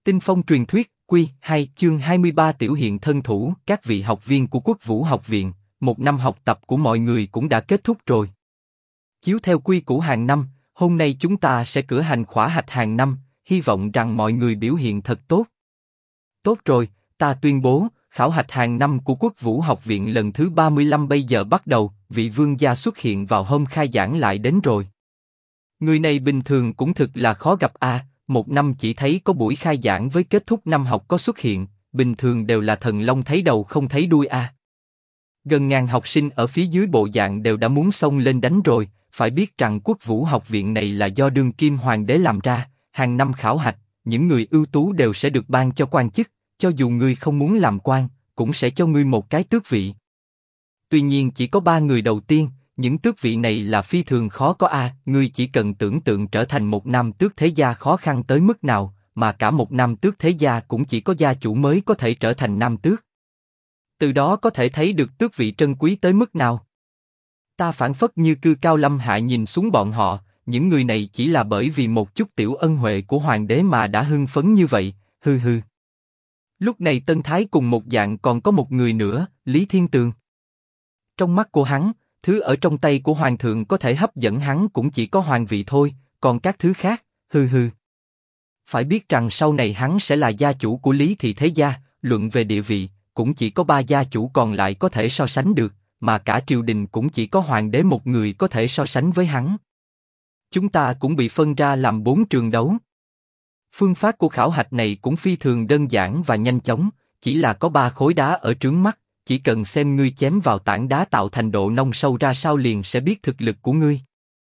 Tinh Phong truyền thuyết, Quy 2 chương 23 tiểu hiện thân thủ. Các vị học viên của Quốc Vũ học viện, một năm học tập của mọi người cũng đã kết thúc rồi. Chiếu theo quy củ hàng năm, hôm nay chúng ta sẽ cử hành khảo hạch hàng năm, hy vọng rằng mọi người biểu hiện thật tốt. Tốt rồi, ta tuyên bố, khảo hạch hàng năm của Quốc Vũ học viện lần thứ 35 bây giờ bắt đầu, vị vương gia xuất hiện vào hôm khai giảng lại đến rồi. Người này bình thường cũng thực là khó gặp a, một năm chỉ thấy có buổi khai giảng với kết thúc năm học có xuất hiện, bình thường đều là thần long thấy đầu không thấy đuôi a. Gần ngàn học sinh ở phía dưới bộ dạng đều đã muốn xông lên đánh rồi, phải biết rằng Quốc Vũ học viện này là do đương kim hoàng đế làm ra, hàng năm khảo hạch, những người ưu tú đều sẽ được ban cho quan chức, cho dù ngươi không muốn làm quan, cũng sẽ cho ngươi một cái tước vị. Tuy nhiên chỉ có 3 người đầu tiên, những tước vị này là phi thường khó có a, ngươi chỉ cần tưởng tượng trở thành một nam tước thế gia khó khăn tới mức nào, mà cả một nam tước thế gia cũng chỉ có gia chủ mới có thể trở thành nam tước. Từ đó có thể thấy được tước vị trân quý tới mức nào. Ta phảng phất như cư cao lâm hạ nhìn xuống bọn họ, những người này chỉ là bởi vì một chút tiểu ân huệ của hoàng đế mà đã hưng phấn như vậy, hư hư. Lúc này Tân Thái cùng một dạng còn có một người nữa, Lý Thiên Tường. Trong mắt của hắn, thứ ở trong tay của hoàng thượng có thể hấp dẫn hắn cũng chỉ có hoàng vị thôi, còn các thứ khác, hư hư. Phải biết rằng sau này hắn sẽ là gia chủ của Lý Thị thế gia, luận về địa vị, cũng chỉ có 3 gia chủ còn lại có thể so sánh được, mà cả triều đình cũng chỉ có hoàng đế một người có thể so sánh với hắn. Chúng ta cũng bị phân ra làm 4 trường đấu. Phương pháp của khảo hạch này cũng phi thường đơn giản và nhanh chóng, chỉ là có 3 khối đá ở trướng mắt, chỉ cần xem ngươi chém vào tảng đá tạo thành độ nông sâu ra sao liền sẽ biết thực lực của ngươi.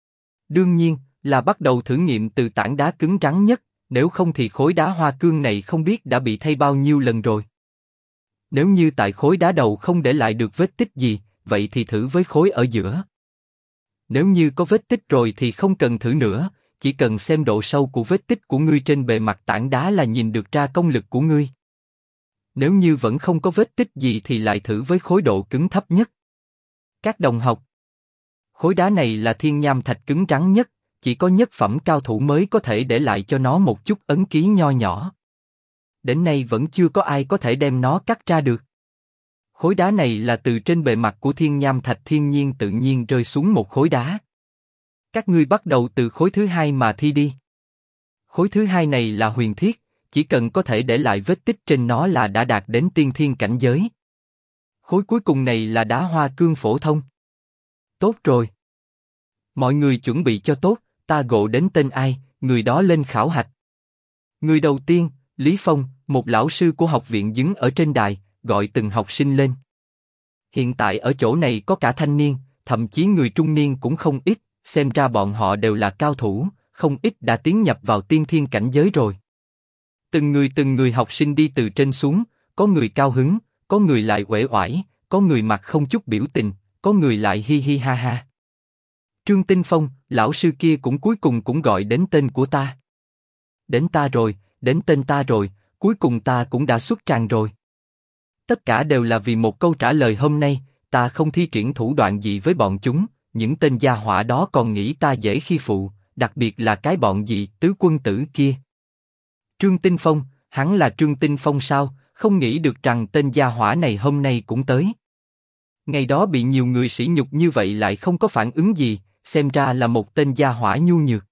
Đương nhiên, là bắt đầu thử nghiệm từ tảng đá cứng rắn nhất, nếu không thì khối đá hoa cương này không biết đã bị thay bao nhiêu lần rồi. Nếu như tại khối đá đầu không để lại được vết tích gì, vậy thì thử với khối ở giữa. Nếu như có vết tích rồi thì không cần thử nữa, chỉ cần xem độ sâu của vết tích của ngươi trên bề mặt tảng đá là nhìn được ra công lực của ngươi. Nếu như vẫn không có vết tích gì thì lại thử với khối độ cứng thấp nhất. Các đồng học, khối đá này là thiên nham thạch cứng rắn nhất, chỉ có nhất phẩm cao thủ mới có thể để lại cho nó một chút ấn ký nho nhỏ. Đến nay vẫn chưa có ai có thể đem nó cắt ra được. Khối đá này là từ trên bề mặt của thiên nham thạch thiên nhiên tự nhiên rơi xuống một khối đá. Các ngươi bắt đầu từ khối thứ 2 mà thi đi. Khối thứ 2 này là huyền thiết, chỉ cần có thể để lại vết tích trên nó là đã đạt đến tiên thiên cảnh giới. Khối cuối cùng này là đá hoa cương phổ thông. Tốt rồi. Mọi người chuẩn bị cho tốt, ta gộ đến tên ai, người đó lên khảo hạch. Người đầu tiên, Lý Phong, một lão sư của học viện đứng ở trên đài, gọi từng học sinh lên. Hiện tại ở chỗ này có cả thanh niên, thậm chí người trung niên cũng không ít, xem ra bọn họ đều là cao thủ, không ít đã tiến nhập vào tiên thiên cảnh giới rồi. Từng người học sinh đi từ trên xuống, có người cao hứng, có người lại uể oải, có người mặt không chút biểu tình, có người lại hi hi ha ha. Trương Tinh Phong, lão sư kia cũng cuối cùng cũng gọi đến tên của ta. Đến ta rồi, đến tên ta rồi, cuối cùng ta cũng đã xuất tràng rồi. Tất cả đều là vì một câu trả lời hôm nay, ta không thi triển thủ đoạn gì với bọn chúng, những tên gia hỏa đó còn nghĩ ta dễ khi phụ, đặc biệt là cái bọn gì tứ quân tử kia. Trương Tinh Phong, hắn là Trương Tinh Phong sao, không nghĩ được rằng tên gia hỏa này hôm nay cũng tới. Ngày đó bị nhiều người sỉ nhục như vậy lại không có phản ứng gì, xem ra là một tên gia hỏa nhu nhược.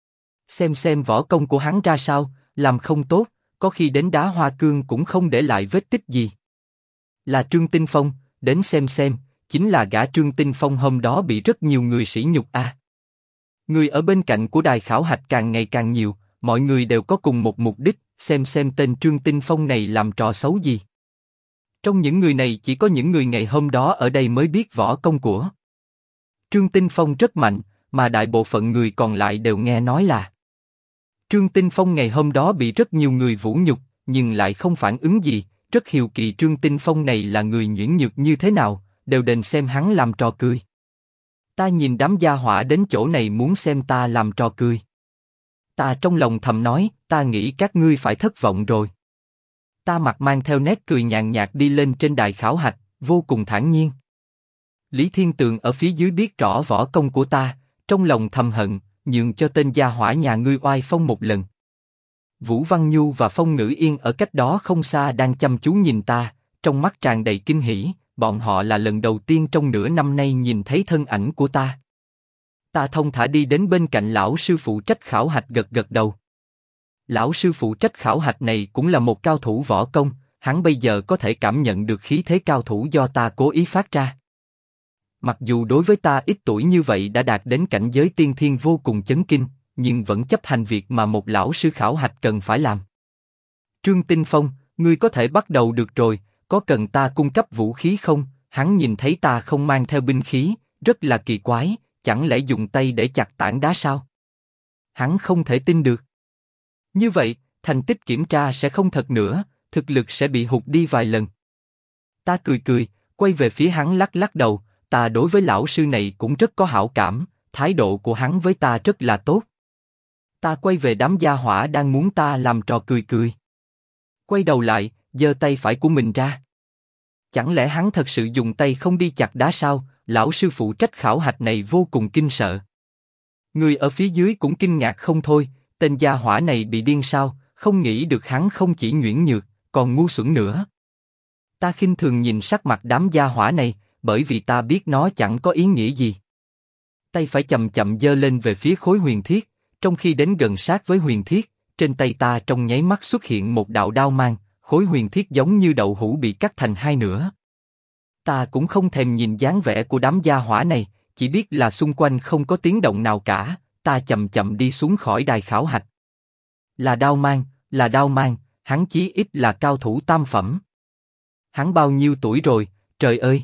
Xem võ công của hắn ra sao, làm không tốt, có khi đến đá hoa cương cũng không để lại vết tích gì. Là Trương Tinh Phong, đến xem, chính là gã Trương Tinh Phong hôm đó bị rất nhiều người sỉ nhục a. Người ở bên cạnh của đài khảo hạch càng ngày càng nhiều, mọi người đều có cùng một mục đích, xem tên Trương Tinh Phong này làm trò xấu gì. Trong những người này chỉ có những người ngày hôm đó ở đây mới biết võ công của Trương Tinh Phong rất mạnh, mà đại bộ phận người còn lại đều nghe nói là Trương Tinh Phong ngày hôm đó bị rất nhiều người vũ nhục, nhưng lại không phản ứng gì, rất hiếu kỳ Trương Tinh Phong này là người nhuyễn nhược như thế nào, đều đền xem hắn làm trò cười. Ta nhìn đám gia hỏa đến chỗ này muốn xem ta làm trò cười. Ta trong lòng thầm nói, ta nghĩ các ngươi phải thất vọng rồi. Ta mặt mang theo nét cười nhàn nhạt đi lên trên đài khảo hạch, vô cùng thản nhiên. Lý Thiên Tường ở phía dưới biết rõ võ công của ta, trong lòng thầm hận, nhường cho tên gia hỏa nhà ngươi oai phong một lần. Vũ Văn Nhu và Phong Ngữ Yên ở cách đó không xa đang chăm chú nhìn ta, trong mắt tràn đầy kinh hỉ, bọn họ là lần đầu tiên trong nửa năm nay nhìn thấy thân ảnh của ta. Ta thông thả đi đến bên cạnh lão sư phụ trách khảo hạch gật gật đầu. Lão sư phụ trách khảo hạch này cũng là một cao thủ võ công, hắn bây giờ có thể cảm nhận được khí thế cao thủ do ta cố ý phát ra. Mặc dù đối với ta ít tuổi như vậy đã đạt đến cảnh giới tiên thiên vô cùng chấn kinh, nhưng vẫn chấp hành việc mà một lão sư khảo hạch cần phải làm. Trương Tinh Phong, ngươi có thể bắt đầu được rồi, có cần ta cung cấp vũ khí không? Hắn nhìn thấy ta không mang theo binh khí, rất là kỳ quái, chẳng lẽ dùng tay để chặt tảng đá sao? Hắn không thể tin được. Như vậy, thành tích kiểm tra sẽ không thật nữa, thực lực sẽ bị hụt đi vài lần. Ta cười cười, quay về phía hắn lắc lắc đầu, ta đối với lão sư này cũng rất có hảo cảm, thái độ của hắn với ta rất là tốt. Ta quay về đám gia hỏa đang muốn ta làm trò cười cười. Quay đầu lại, giơ tay phải của mình ra. Chẳng lẽ hắn thật sự dùng tay không đi chặt đá sao? Lão sư phụ trách khảo hạch này vô cùng kinh sợ. Người ở phía dưới cũng kinh ngạc không thôi, tên gia hỏa này bị điên sao? Không nghĩ được hắn không chỉ nhuyễn nhược, còn ngu xuẩn nữa. Ta khinh thường nhìn sắc mặt đám gia hỏa này, bởi vì ta biết nó chẳng có ý nghĩa gì. Tay phải chậm chậm giơ lên về phía khối huyền thiết, trong khi đến gần sát với huyền thiết, trên tay ta trong nháy mắt xuất hiện một đạo đao mang, khối huyền thiết giống như đậu hũ bị cắt thành hai nửa. Ta cũng không thèm nhìn dáng vẻ của đám gia hỏa này, chỉ biết là xung quanh không có tiếng động nào cả, ta chậm chậm đi xuống khỏi đài khảo hạch. Là đao mang, hắn chí ít là cao thủ tam phẩm. Hắn bao nhiêu tuổi rồi, trời ơi!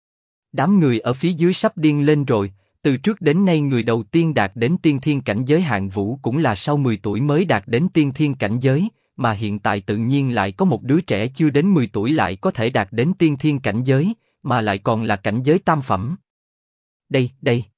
Đám người ở phía dưới sắp điên lên rồi, từ trước đến nay người đầu tiên đạt đến tiên thiên cảnh giới hạng vũ cũng là sau 10 tuổi mới đạt đến tiên thiên cảnh giới, mà hiện tại tự nhiên lại có một đứa trẻ chưa đến 10 tuổi lại có thể đạt đến tiên thiên cảnh giới, mà lại còn là cảnh giới tam phẩm. Đây!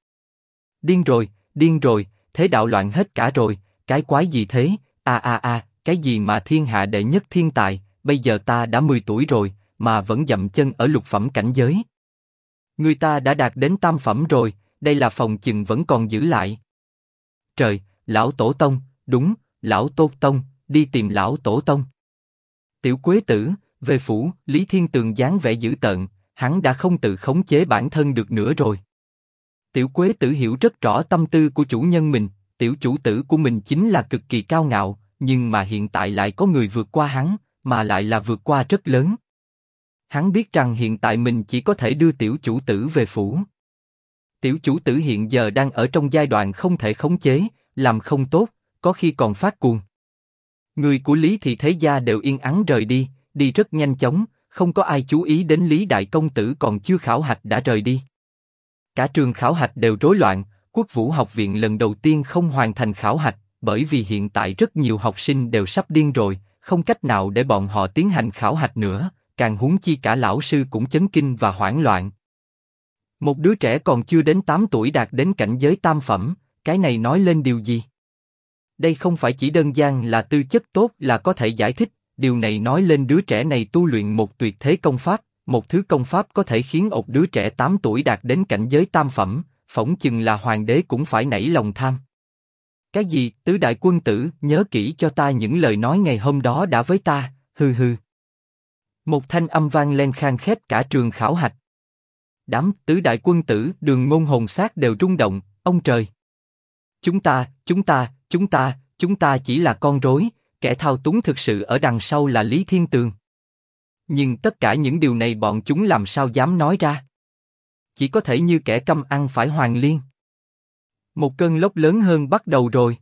Điên rồi, thế đạo loạn hết cả rồi, cái quái gì thế? Cái gì mà thiên hạ đệ nhất thiên tài, bây giờ ta đã 10 tuổi rồi, mà vẫn dậm chân ở lục phẩm cảnh giới. Người ta đã đạt đến tam phẩm rồi, đây là phòng chừng vẫn còn giữ lại. Trời, lão tổ tông, đúng, lão tổ tông, đi tìm lão tổ tông. Tiểu Quế Tử, về phủ, Lý Thiên Tường dáng vẻ dữ tợn, hắn đã không tự khống chế bản thân được nữa rồi. Tiểu Quế Tử hiểu rất rõ tâm tư của chủ nhân mình, tiểu chủ tử của mình chính là cực kỳ cao ngạo, nhưng mà hiện tại lại có người vượt qua hắn, mà lại là vượt qua rất lớn. Hắn biết rằng hiện tại mình chỉ có thể đưa tiểu chủ tử về phủ. Tiểu chủ tử hiện giờ đang ở trong giai đoạn không thể khống chế, làm không tốt, có khi còn phát cuồng. Người của Lý thị thế gia đều yên ắng rời đi, đi rất nhanh chóng, không có ai chú ý đến Lý đại công tử còn chưa khảo hạch đã rời đi. Cả trường khảo hạch đều rối loạn, Quốc Vũ học viện lần đầu tiên không hoàn thành khảo hạch, bởi vì hiện tại rất nhiều học sinh đều sắp điên rồi, không cách nào để bọn họ tiến hành khảo hạch nữa, càng huống chi cả lão sư cũng chấn kinh và hoảng loạn. Một đứa trẻ còn chưa đến 8 tuổi đạt đến cảnh giới tam phẩm, cái này nói lên điều gì? Đây không phải chỉ đơn giản là tư chất tốt là có thể giải thích, điều này nói lên đứa trẻ này tu luyện một tuyệt thế công pháp, một thứ công pháp có thể khiến một đứa trẻ 8 tuổi đạt đến cảnh giới tam phẩm, phỏng chừng là hoàng đế cũng phải nảy lòng tham. Cái gì, tứ đại quân tử, nhớ kỹ cho ta những lời nói ngày hôm đó đã với ta, hừ hừ. Một thanh âm vang lên khan khét cả trường khảo hạch. Đám tứ đại quân tử, Đường Ngôn hồn xác đều rung động, ông trời. Chúng ta chỉ là con rối, kẻ thao túng thực sự ở đằng sau là Lý Thiên Tường. Nhưng tất cả những điều này bọn chúng làm sao dám nói ra? Chỉ có thể như kẻ câm ăn phải hoàng liên. Một cơn lốc lớn hơn bắt đầu rồi.